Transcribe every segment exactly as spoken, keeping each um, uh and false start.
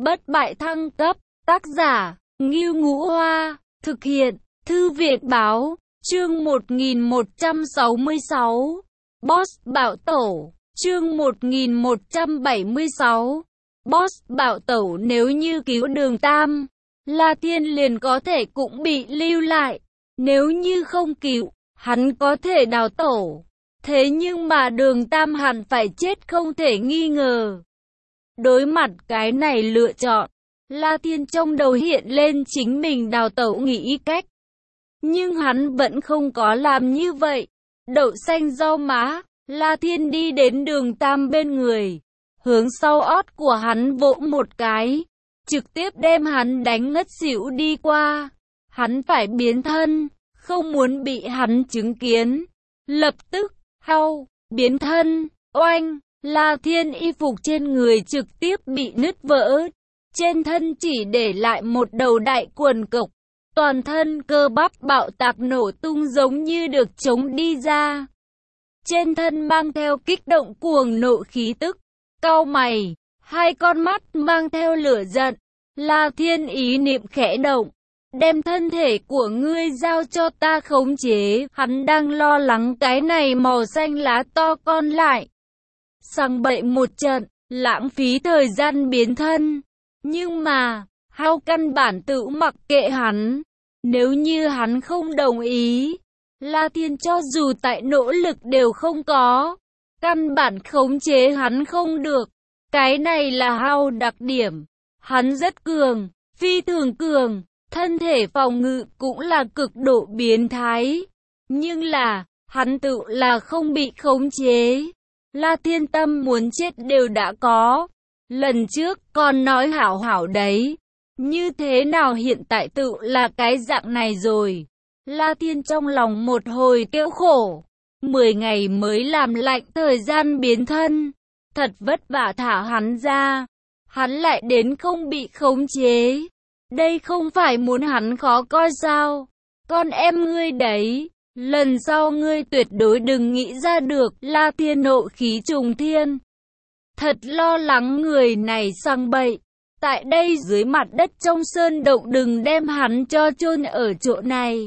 Bất bại thăng cấp, tác giả, Ngưu Ngũ Hoa, thực hiện, Thư viện Báo, chương một nghìn một trăm sáu mươi sáu, Boss Bạo Tẩu, chương một nghìn một trăm bảy mươi sáu, Boss Bạo Tẩu. Nếu như cứu Đường Tam, La Thiên liền có thể cũng bị lưu lại, nếu như không cứu, hắn có thể đào tẩu. Thế nhưng mà Đường Tam hẳn phải chết không thể nghi ngờ. Đối mặt cái này lựa chọn, La Thiên trong đầu hiện lên chính mình đào tẩu nghĩ cách. Nhưng hắn vẫn không có làm như vậy. Đậu xanh rau má, La Thiên đi đến Đường Tam bên người, hướng sau ót của hắn vỗ một cái, trực tiếp đem hắn đánh ngất xỉu đi qua. Hắn phải biến thân, không muốn bị hắn chứng kiến. Lập tức, hau, biến thân, oanh, La Thiên y phục trên người trực tiếp bị nứt vỡ. Trên thân chỉ để lại một đầu đại quần cộc. Toàn thân cơ bắp bạo tạc nổ tung giống như được chống đi ra. Trên thân mang theo kích động cuồng nộ khí tức. Cau mày, hai con mắt mang theo lửa giận. La Thiên ý niệm khẽ động. Đem thân thể của ngươi giao cho ta khống chế. Hắn đang lo lắng cái này màu xanh lá to con lại. Sằng bậy một trận, lãng phí thời gian biến thân. Nhưng mà, hao căn bản tự mặc kệ hắn. Nếu như hắn không đồng ý, La Thiên cho dù tại nỗ lực đều không có. Căn bản khống chế hắn không được. Cái này là hao đặc điểm. Hắn rất cường, phi thường cường. Thân thể phòng ngự cũng là cực độ biến thái. Nhưng là, hắn tự là không bị khống chế. La Thiên tâm muốn chết đều đã có. Lần trước còn nói hảo hảo đấy. Như thế nào hiện tại tự là cái dạng này rồi. La Thiên trong lòng một hồi tiêu khổ. Mười ngày mới làm lạnh thời gian biến thân. Thật vất vả thả hắn ra. Hắn lại đến không bị khống chế. Đây không phải muốn hắn khó coi sao. Con em ngươi đấy. Lần sau ngươi tuyệt đối đừng nghĩ ra được. La Thiên nộ khí trùng thiên. Thật lo lắng người này sang bậy. Tại đây dưới mặt đất trong sơn động đừng đem hắn cho chôn ở chỗ này.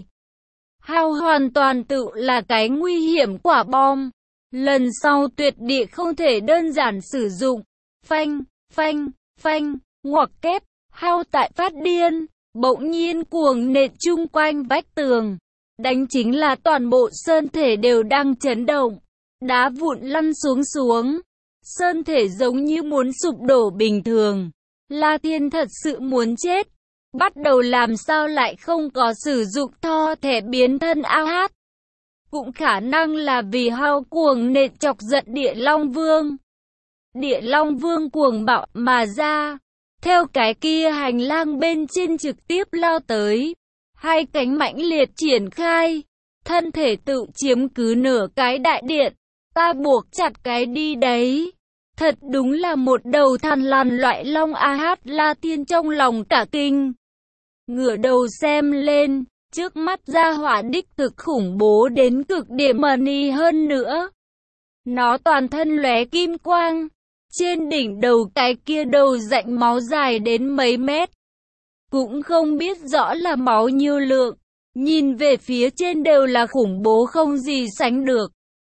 Hao hoàn toàn tự là cái nguy hiểm quả bom. Lần sau tuyệt địa không thể đơn giản sử dụng. Phanh, phanh, phanh, ngoặc kép. Hao tại phát điên, bỗng nhiên cuồng nện chung quanh vách tường. Đánh chính là toàn bộ sơn thể đều đang chấn động. Đá vụn lăn xuống xuống. Sơn thể giống như muốn sụp đổ bình thường. La Thiên thật sự muốn chết. Bắt đầu làm sao lại không có sử dụng tho thẻ biến thân a hát. Cũng khả năng là vì hao cuồng nện chọc giận Địa Long Vương. Địa Long Vương cuồng bạo mà ra. Theo cái kia hành lang bên trên trực tiếp lao tới. Hai cánh mãnh liệt triển khai. Thân thể tự chiếm cứ nửa cái đại điện. Ta buộc chặt cái đi đấy. Thật đúng là một đầu thằn lằn loại long a hát. La Thiên trong lòng cả kinh. Ngửa đầu xem lên. Trước mắt ra hỏa đích thực khủng bố đến cực điểm mani hơn nữa. Nó toàn thân lóe kim quang. Trên đỉnh đầu cái kia đầu rãnh máu dài đến mấy mét. Cũng không biết rõ là máu nhiêu lượng. Nhìn về phía trên đều là khủng bố không gì sánh được.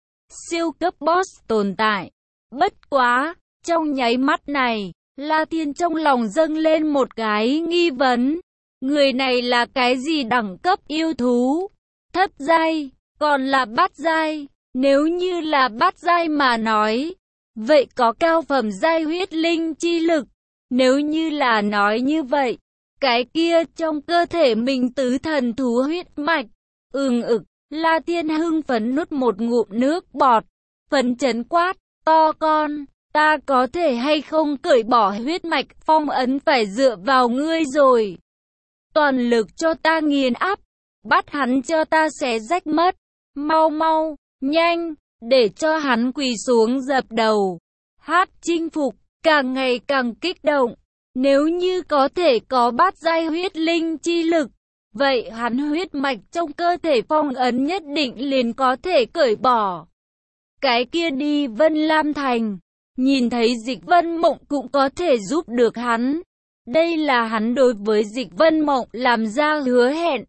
Siêu cấp boss tồn tại. Bất quá, trong nháy mắt này, La Thiên trong lòng dâng lên một cái nghi vấn. Người này là cái gì đẳng cấp yêu thú? Thất giai, còn là bát giai. Nếu như là bát giai mà nói, vậy có cao phẩm giai huyết linh chi lực. Nếu như là nói như vậy, cái kia trong cơ thể mình tứ thần thú huyết mạch. Ừm ực, La Thiên hưng phấn nuốt một ngụm nước bọt. Phấn chấn quát, to con, ta có thể hay không cởi bỏ huyết mạch phong ấn phải dựa vào ngươi rồi. Toàn lực cho ta nghiền áp, bắt hắn cho ta xé rách mất. Mau mau, nhanh, để cho hắn quỳ xuống dập đầu. Hát chinh phục, càng ngày càng kích động. Nếu như có thể có bát giai huyết linh chi lực, vậy hắn huyết mạch trong cơ thể phong ấn nhất định liền có thể cởi bỏ. Cái kia đi Vân Lam Thành, nhìn thấy Dịch Vân Mộng cũng có thể giúp được hắn. Đây là hắn đối với Dịch Vân Mộng làm ra hứa hẹn.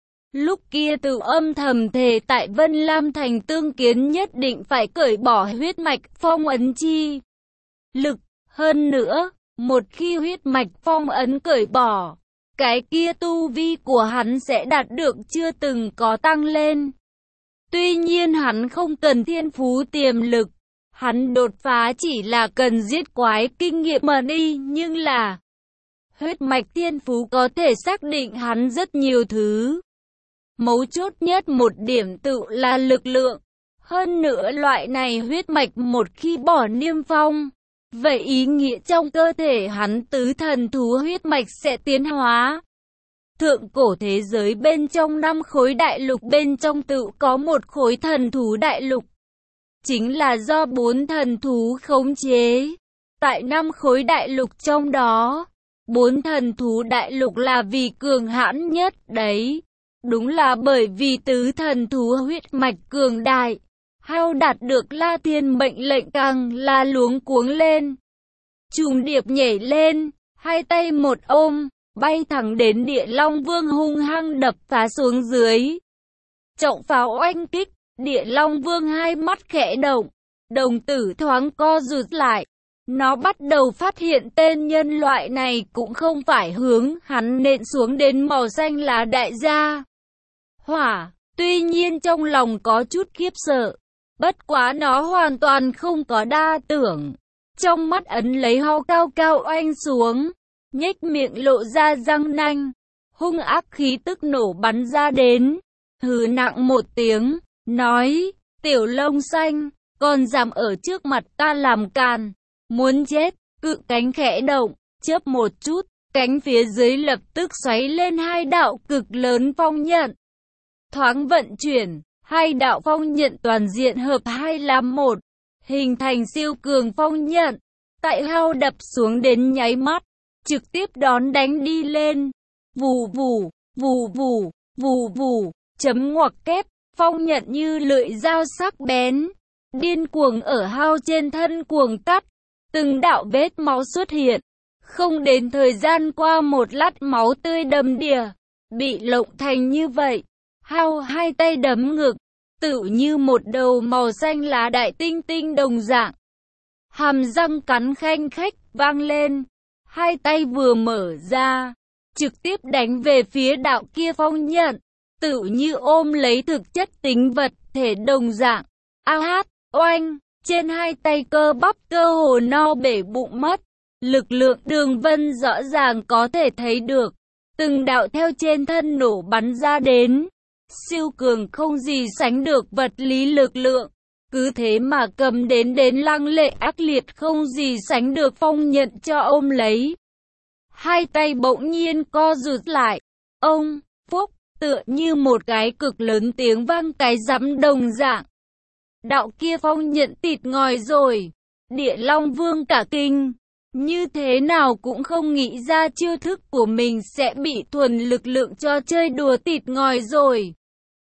Lúc kia tự âm thầm thề tại Vân Lam Thành tương kiến nhất định phải cởi bỏ huyết mạch phong ấn chi lực. Hơn nữa, một khi huyết mạch phong ấn cởi bỏ, cái kia tu vi của hắn sẽ đạt được chưa từng có tăng lên. Tuy nhiên hắn không cần thiên phú tiềm lực, hắn đột phá chỉ là cần giết quái kinh nghiệm mà đi, nhưng là huyết mạch thiên phú có thể xác định hắn rất nhiều thứ. Mấu chốt nhất một điểm tự là lực lượng. Hơn nữa loại này huyết mạch một khi bỏ niêm phong, vậy ý nghĩa trong cơ thể hắn tứ thần thú huyết mạch sẽ tiến hóa. Thượng cổ thế giới bên trong năm khối đại lục bên trong tự có một khối thần thú đại lục. Chính là do bốn thần thú khống chế. Tại năm khối đại lục trong đó, bốn thần thú đại lục là vì cường hãn nhất đấy. Đúng là bởi vì tứ thần thú huyết mạch cường đại. Hao đạt được La Thiên mệnh lệnh càng là luống cuống lên. Trùng điệp nhảy lên, hai tay một ôm, bay thẳng đến Địa Long Vương hung hăng đập phá xuống dưới. Trọng pháo oanh kích, Địa Long Vương hai mắt khẽ động, đồng tử thoáng co rụt lại. Nó bắt đầu phát hiện tên nhân loại này cũng không phải hướng hắn nện xuống đến màu xanh lá đại gia hỏa. Tuy nhiên trong lòng có chút khiếp sợ, bất quá nó hoàn toàn không có đa tưởng. Trong mắt ấn lấy hao cao cao oanh xuống, nhếch miệng lộ ra răng nanh, hung ác khí tức nổ bắn ra đến, hừ nặng một tiếng, nói, tiểu lông xanh, còn dám ở trước mặt ta làm càn, muốn chết. Cự cánh khẽ động, chớp một chút, cánh phía dưới lập tức xoáy lên hai đạo cực lớn phong nhận. Thoáng vận chuyển, hai đạo phong nhận toàn diện hợp hai làm một, hình thành siêu cường phong nhận. Tại hao đập xuống đến nháy mắt, trực tiếp đón đánh đi lên. Vù vù, vù vù, vù vù, chấm ngoặc kép, phong nhận như lưỡi dao sắc bén, điên cuồng ở hao trên thân cuồng cắt. Từng đạo vết máu xuất hiện, không đến thời gian qua một lát máu tươi đầm đìa, bị lộng thành như vậy. Hao hai tay đấm ngực, tự như một đầu màu xanh lá đại tinh tinh đồng dạng. Hàm răng cắn khanh khách vang lên, hai tay vừa mở ra, trực tiếp đánh về phía đạo kia phong nhận, tự như ôm lấy thực chất tính vật thể đồng dạng. A hát, oanh, trên hai tay cơ bắp cơ hồ no bể bụng mất, lực lượng Đường Vân rõ ràng có thể thấy được, từng đạo theo trên thân nổ bắn ra đến. Siêu cường không gì sánh được vật lý lực lượng, cứ thế mà cầm đến đến lăng lệ ác liệt không gì sánh được phong nhận cho ôm lấy. Hai tay bỗng nhiên co rụt lại, ông, phúc, tựa như một cái cực lớn tiếng vang cái rắm đồng dạng. Đạo kia phong nhận tịt ngòi rồi, Địa Long Vương cả kinh, như thế nào cũng không nghĩ ra chiêu thức của mình sẽ bị thuần lực lượng cho chơi đùa tịt ngòi rồi.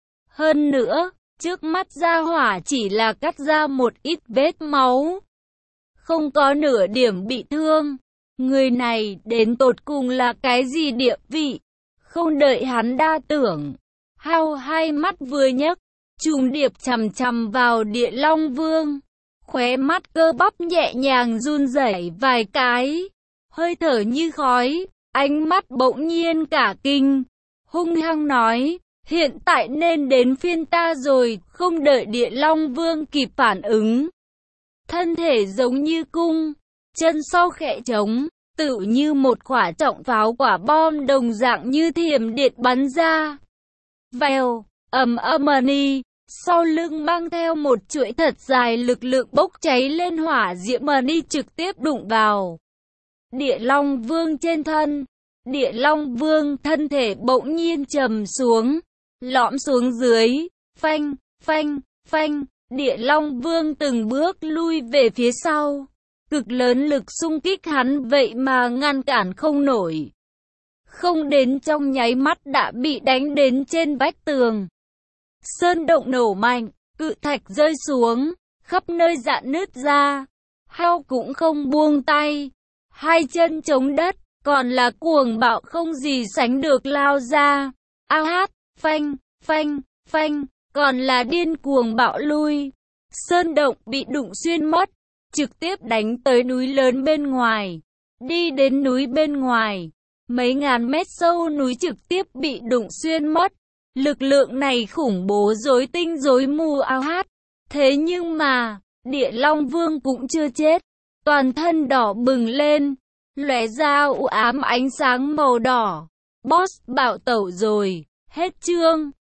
Hơn nữa, trước mắt gia hỏa chỉ là cắt ra một ít vết máu, không có nửa điểm bị thương. Người này đến tột cùng là cái gì địa vị? Không đợi hắn đa tưởng, hao hai mắt vừa nhấc, trùng điệp chằm chằm vào Địa Long Vương. Khóe mắt cơ bắp nhẹ nhàng run rẩy vài cái, hơi thở như khói, ánh mắt bỗng nhiên cả kinh, hung hăng nói, hiện tại nên đến phiên ta rồi. Không đợi Địa Long Vương kịp phản ứng, thân thể giống như cung, chân sau khẽ trống, tự như một quả trọng pháo quả bom đồng dạng như thiểm điện bắn ra. Vèo, ầm ầm ni, sau lưng mang theo một chuỗi thật dài lực lượng bốc cháy lên hỏa diễm mà đi trực tiếp đụng vào Địa Long Vương trên thân. Địa Long Vương thân thể bỗng nhiên trầm xuống, lõm xuống dưới, phanh, phanh, phanh, Địa Long Vương từng bước lui về phía sau. Cực lớn lực xung kích hắn vậy mà ngăn cản không nổi. Không đến trong nháy mắt đã bị đánh đến trên vách tường. Sơn động nổ mạnh, cự thạch rơi xuống, khắp nơi rạn nứt ra. Hao cũng không buông tay, hai chân chống đất, còn là cuồng bạo không gì sánh được lao ra. A hát, phanh, phanh, phanh, còn là điên cuồng bạo lui. Sơn động bị đụng xuyên mất, trực tiếp đánh tới núi lớn bên ngoài. Đi đến núi bên ngoài, mấy ngàn mét sâu núi trực tiếp bị đụng xuyên mất. Lực lượng này khủng bố rối tinh rối mù. A hát. Thế nhưng mà, Địa Long Vương cũng chưa chết. Toàn thân đỏ bừng lên, lóe ra u ám ánh sáng màu đỏ. Boss bạo tẩu rồi, hết chương.